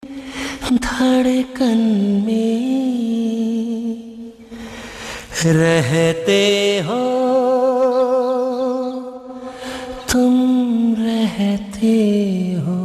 धड़कन में रहते हो, तुम रहते हो।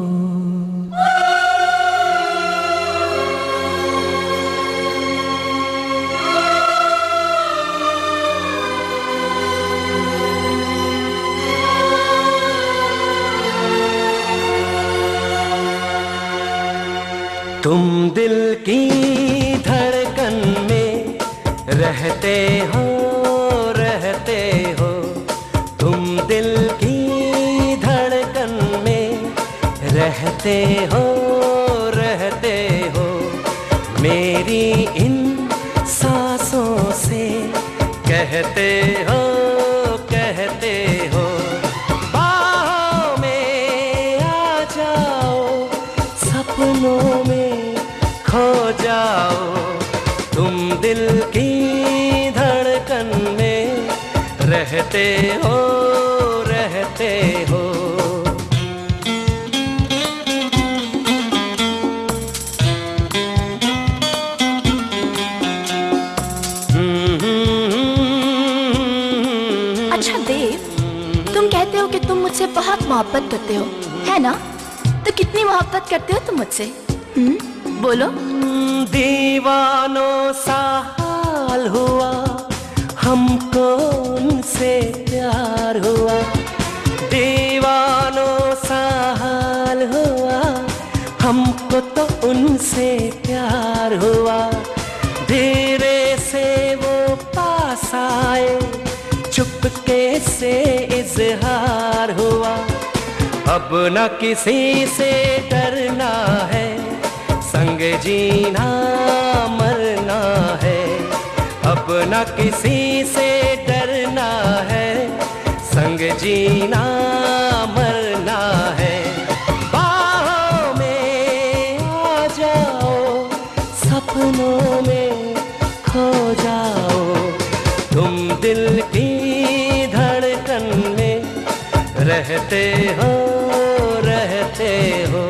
तुम दिल की धड़कन में रहते हो, रहते हो। तुम दिल की धड़कन में रहते हो, रहते हो। मेरी इन सांसों से कहते हो, कहते हो। बाहों में आ जाओ, सपनों में खो जाओ। तुम दिल की धड़कन में रहते हो, रहते हो। अच्छा देव, तुम कहते हो कि तुम मुझसे बहुत मोहब्बत करते हो, है ना? तो कितनी मोहब्बत करते हो तुम मुझसे? बोलो। दीवानों सा हाल हुआ हमको, उनसे प्यार हुआ। दीवानों सा हाल हुआ हमको, तो उनसे प्यार हुआ। धीरे से वो पास आए, चुपके से इजहार हुआ। अब न किसी से डरना है, संग जीना मरना है। अब न किसी से डरना है, संग जीना मरना है। बाहों में आ जाओ, सपनों में खो जाओ। तुम दिल की धड़कन में रहते हो, रहते हो।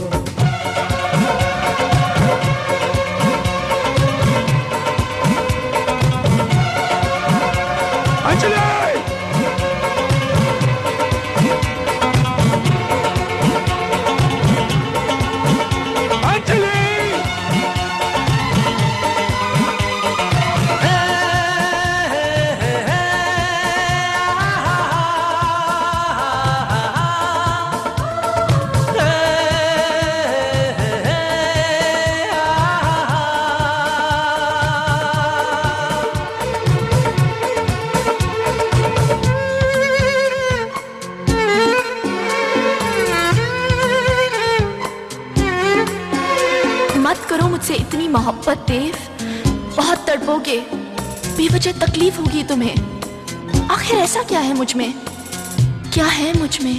मत करो मुझसे इतनी मोहब्बत देव, बहुत तड़पोगे, बेवजह तकलीफ होगी तुम्हें। आखिर ऐसा क्या है मुझ में, क्या है मुझ में?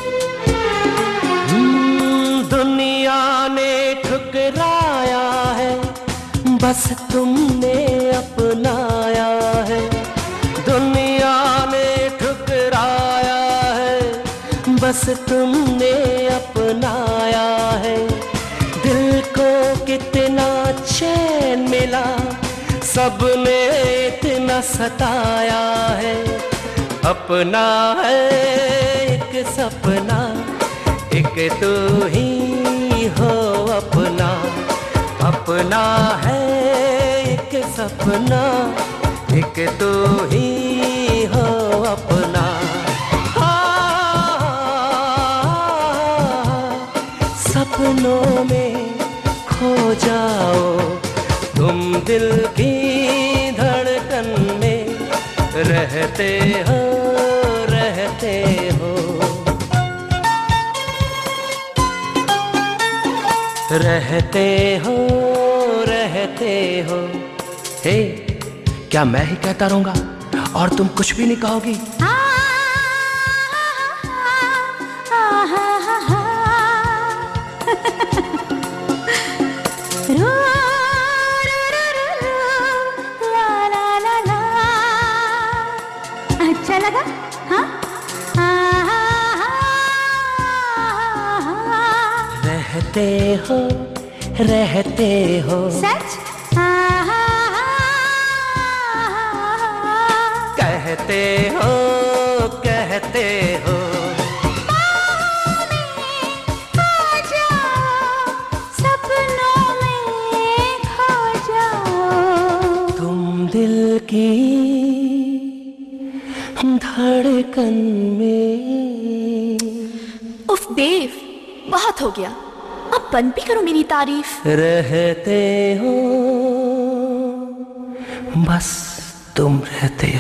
दुनिया ने ठुकराया है, बस तुमने अपनाया है। दुनिया ने ठुकराया है, बस तुमने अपनाया है। दिल को कितना चैन मिला, सबने इतना सताया है। अपना है एक सपना, एक तू ही हो अपना। अपना है एक सपना, एक तू ही हो अपना। सपनों में खो जाओ, तुम दिल की धड़कन में रहते हो, रहते हो। रहते हो, रहते हो। हे, क्या मैं ही कहता रहूंगा और तुम कुछ भी नहीं कहोगी? अच्छा लगा? हाँ? रहते हो, रहते हो। सच? कहते हो कहते हो सपनों में खो जाओ। तुम दिल की धड़कन में। उफ देव, बहुत हो गया, अब बंद भी करो मेरी तारीफ। रहते हो, बस तुम रहते हो।